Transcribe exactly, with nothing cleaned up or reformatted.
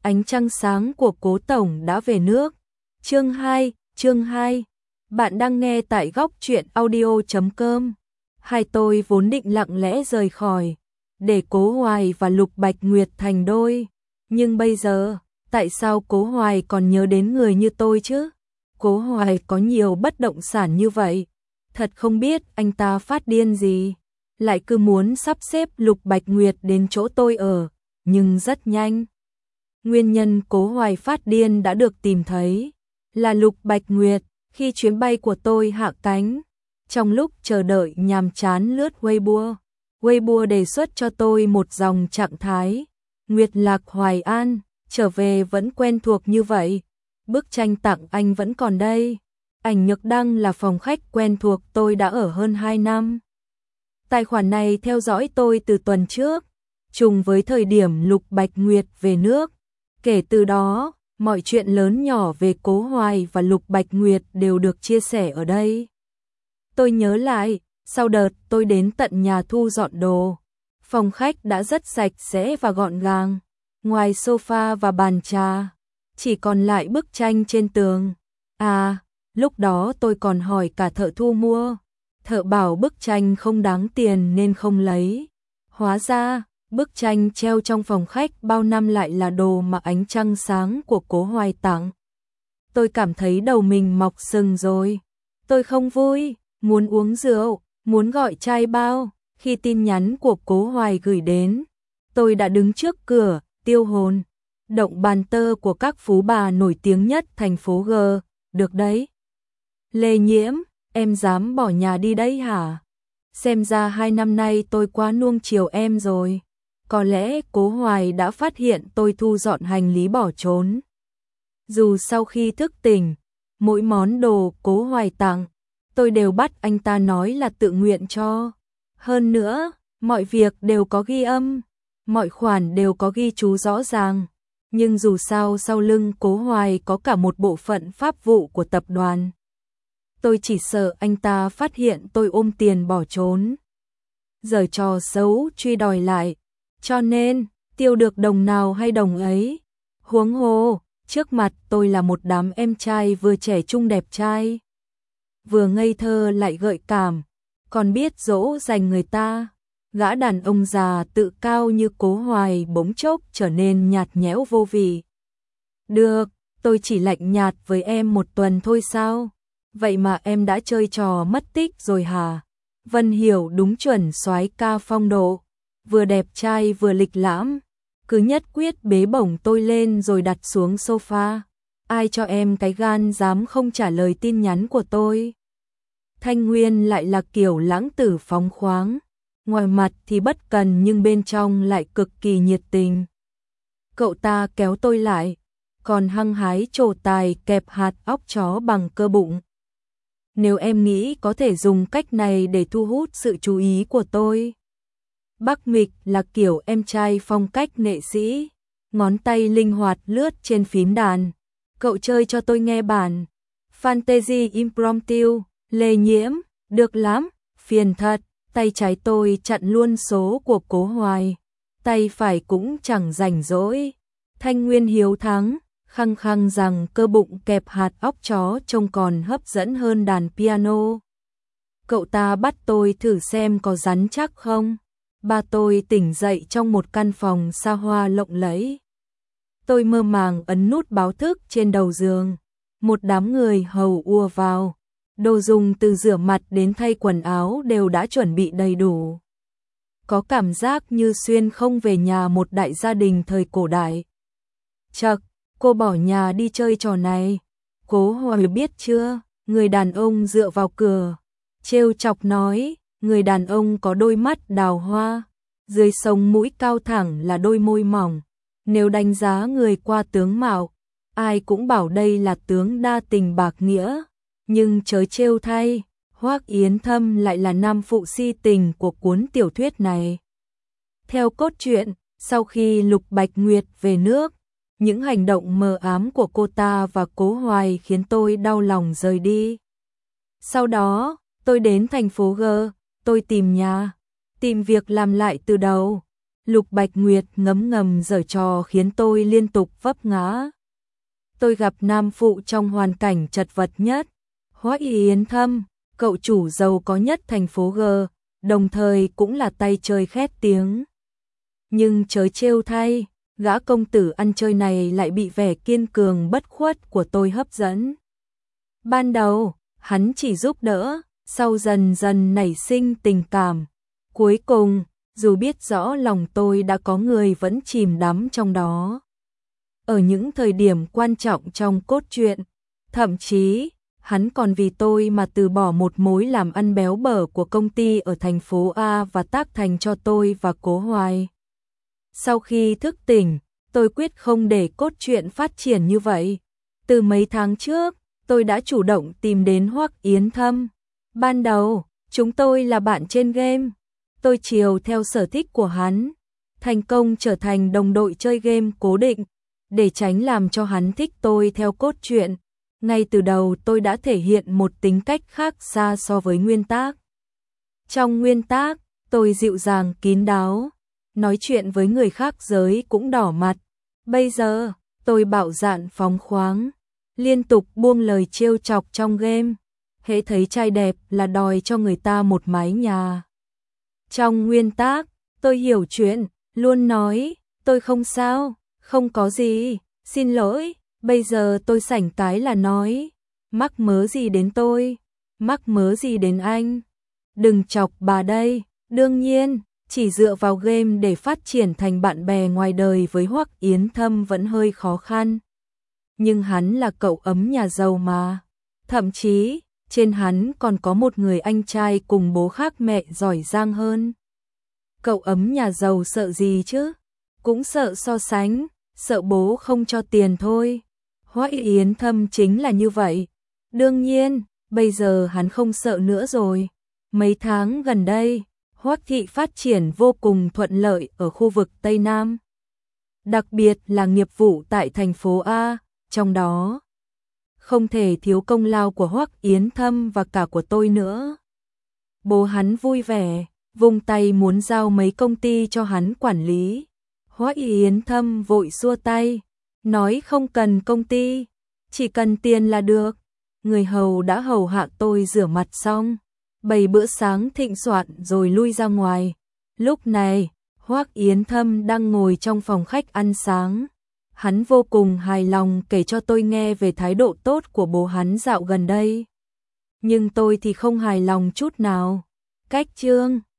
Ánh trăng sáng của Cố tổng đã về nước. Chương hai, chương hai. Bạn đang nghe tại góc truyện audio chấm com. Hai tôi vốn định lặng lẽ rời khỏi, để Cố Hoài và Lục Bạch Nguyệt thành đôi. Nhưng bây giờ, tại sao Cố Hoài còn nhớ đến người như tôi chứ? Cố Hoài có nhiều bất động sản như vậy. Thật không biết anh ta phát điên gì. Lại cứ muốn sắp xếp Lục Bạch Nguyệt đến chỗ tôi ở. Nhưng rất nhanh. Nguyên nhân Cố Hoài phát điên đã được tìm thấy. Là Lục Bạch Nguyệt, khi chuyến bay của tôi hạ cánh. Trong lúc chờ đợi nhàm chán lướt Weibo. Weibo đề xuất cho tôi một dòng trạng thái. Nguyệt Lạc Hoài An, trở về vẫn quen thuộc như vậy. Bức tranh tặng anh vẫn còn đây. Ảnh nhược đăng là phòng khách quen thuộc tôi đã ở hơn hai năm. Tài khoản này theo dõi tôi từ tuần trước, trùng với thời điểm Lục Bạch Nguyệt về nước. Kể từ đó, mọi chuyện lớn nhỏ về Cố Hoài và Lục Bạch Nguyệt đều được chia sẻ ở đây. Tôi nhớ lại, sau đợt tôi đến tận nhà thu dọn đồ, phòng khách đã rất sạch sẽ và gọn gàng. Ngoài sofa và bàn trà, chỉ còn lại bức tranh trên tường. À, lúc đó tôi còn hỏi cả thợ thu mua. Thợ bảo bức tranh không đáng tiền nên không lấy. Hóa ra, bức tranh treo trong phòng khách bao năm lại là đồ mà ánh trăng sáng của Cố Hoài tặng. Tôi cảm thấy đầu mình mọc sừng rồi. Tôi không vui, muốn uống rượu, muốn gọi chai bao. Khi tin nhắn của Cố Hoài gửi đến, tôi đã đứng trước cửa, tiêu hồn. Động bàn tơ của các phú bà nổi tiếng nhất thành phố G, được đấy. Lê Nhiễm, em dám bỏ nhà đi đấy hả? Xem ra hai năm nay tôi quá nuông chiều em rồi. Có lẽ Cố Hoài đã phát hiện tôi thu dọn hành lý bỏ trốn. Dù sau khi thức tỉnh, mỗi món đồ Cố Hoài tặng, tôi đều bắt anh ta nói là tự nguyện cho. Hơn nữa, mọi việc đều có ghi âm, mọi khoản đều có ghi chú rõ ràng. Nhưng dù sao sau lưng Cố Hoài có cả một bộ phận pháp vụ của tập đoàn. Tôi chỉ sợ anh ta phát hiện tôi ôm tiền bỏ trốn. Giở trò xấu truy đòi lại. Cho nên, tiêu được đồng nào hay đồng ấy. Huống hồ, trước mặt tôi là một đám em trai vừa trẻ trung đẹp trai. Vừa ngây thơ lại gợi cảm, còn biết dỗ dành người ta. Gã đàn ông già tự cao như Cố Hoài bỗng chốc trở nên nhạt nhẽo vô vị. Được, tôi chỉ lạnh nhạt với em một tuần thôi sao? Vậy mà em đã chơi trò mất tích rồi hả? Vân Hiểu đúng chuẩn soái ca phong độ, vừa đẹp trai vừa lịch lãm, cứ nhất quyết bế bổng tôi lên rồi đặt xuống sofa. Ai cho em cái gan dám không trả lời tin nhắn của tôi? Thanh Nguyên lại là kiểu lãng tử phóng khoáng, ngoài mặt thì bất cần nhưng bên trong lại cực kỳ nhiệt tình. Cậu ta kéo tôi lại, còn hăng hái trổ tài kẹp hạt óc chó bằng cơ bụng. Nếu em nghĩ có thể dùng cách này để thu hút sự chú ý của tôi. Bắc Mịch là kiểu em trai phong cách nghệ sĩ, ngón tay linh hoạt lướt trên phím đàn. Cậu chơi cho tôi nghe bản Fantasy Impromptu. Lê Nhiễm, được lắm, phiền thật. Tay trái tôi chặn luôn số của Cố Hoài, tay phải cũng chẳng rảnh rỗi. Thanh Nguyên hiếu thắng, khăng khăng rằng cơ bụng kẹp hạt óc chó trông còn hấp dẫn hơn đàn piano. Cậu ta bắt tôi thử xem có rắn chắc không. Ba tôi tỉnh dậy trong một căn phòng xa hoa lộng lẫy. Tôi mơ màng ấn nút báo thức trên đầu giường. Một đám người hầu ùa vào. Đồ dùng từ rửa mặt đến thay quần áo đều đã chuẩn bị đầy đủ. Có cảm giác như xuyên không về nhà một đại gia đình thời cổ đại. Chậc, cô bỏ nhà đi chơi trò này. Cố Hoài biết chưa? Người đàn ông dựa vào cửa, trêu chọc nói, người đàn ông có đôi mắt đào hoa, dưới sống mũi cao thẳng là đôi môi mỏng. Nếu đánh giá người qua tướng mạo, ai cũng bảo đây là tướng đa tình bạc nghĩa. Nhưng chớ trêu thay, Hoắc Yến Thâm lại là nam phụ si tình của cuốn tiểu thuyết này. Theo cốt truyện, sau khi Lục Bạch Nguyệt về nước, những hành động mờ ám của cô ta và Cố Hoài khiến tôi đau lòng rời đi. Sau đó, tôi đến thành phố G, tôi tìm nhà, tìm việc làm lại từ đầu. Lục Bạch Nguyệt ngấm ngầm giở trò khiến tôi liên tục vấp ngã. Tôi gặp nam phụ trong hoàn cảnh chật vật nhất. Hoắc Yến Thâm, cậu chủ giàu có nhất thành phố G, đồng thời cũng là tay chơi khét tiếng. Nhưng chớ trêu thay, gã công tử ăn chơi này lại bị vẻ kiên cường bất khuất của tôi hấp dẫn. Ban đầu, hắn chỉ giúp đỡ, sau dần dần nảy sinh tình cảm. Cuối cùng, dù biết rõ lòng tôi đã có người vẫn chìm đắm trong đó. Ở những thời điểm quan trọng trong cốt truyện, thậm chí, hắn còn vì tôi mà từ bỏ một mối làm ăn béo bở của công ty ở thành phố A và tác thành cho tôi và Cố Hoài. Sau khi thức tỉnh, tôi quyết không để cốt truyện phát triển như vậy. Từ mấy tháng trước, tôi đã chủ động tìm đến Hoắc Yến Thâm. Ban đầu, chúng tôi là bạn trên game. Tôi chiều theo sở thích của hắn, thành công trở thành đồng đội chơi game cố định, để tránh làm cho hắn thích tôi theo cốt truyện. Ngay từ đầu tôi đã thể hiện một tính cách khác xa so với nguyên tác. Trong nguyên tác, tôi dịu dàng kín đáo, nói chuyện với người khác giới cũng đỏ mặt. Bây giờ, tôi bạo dạn phóng khoáng, liên tục buông lời trêu chọc trong game. Hễ thấy trai đẹp là đòi cho người ta một mái nhà. Trong nguyên tác, tôi hiểu chuyện, luôn nói, tôi không sao, không có gì, xin lỗi. Bây giờ tôi sảnh cái là nói, mắc mớ gì đến tôi, mắc mớ gì đến anh. Đừng chọc bà đây. Đương nhiên, chỉ dựa vào game để phát triển thành bạn bè ngoài đời với Hoắc Yến Thâm vẫn hơi khó khăn. Nhưng hắn là cậu ấm nhà giàu mà. Thậm chí, trên hắn còn có một người anh trai cùng bố khác mẹ giỏi giang hơn. Cậu ấm nhà giàu sợ gì chứ? Cũng sợ so sánh, sợ bố không cho tiền thôi. Hoắc Yến Thâm chính là như vậy. Đương nhiên, bây giờ hắn không sợ nữa rồi. Mấy tháng gần đây, Hoắc thị phát triển vô cùng thuận lợi ở khu vực Tây Nam. Đặc biệt là nghiệp vụ tại thành phố A, trong đó không thể thiếu công lao của Hoắc Yến Thâm và cả của tôi nữa. Bố hắn vui vẻ, vung tay muốn giao mấy công ty cho hắn quản lý. Hoắc Yến Thâm vội xua tay, nói không cần công ty, chỉ cần tiền là được. Người hầu đã hầu hạ tôi rửa mặt xong, bày bữa sáng thịnh soạn rồi lui ra ngoài. Lúc này, Hoắc Yến Thâm đang ngồi trong phòng khách ăn sáng. Hắn vô cùng hài lòng kể cho tôi nghe về thái độ tốt của bố hắn dạo gần đây. Nhưng tôi thì không hài lòng chút nào. Cách chương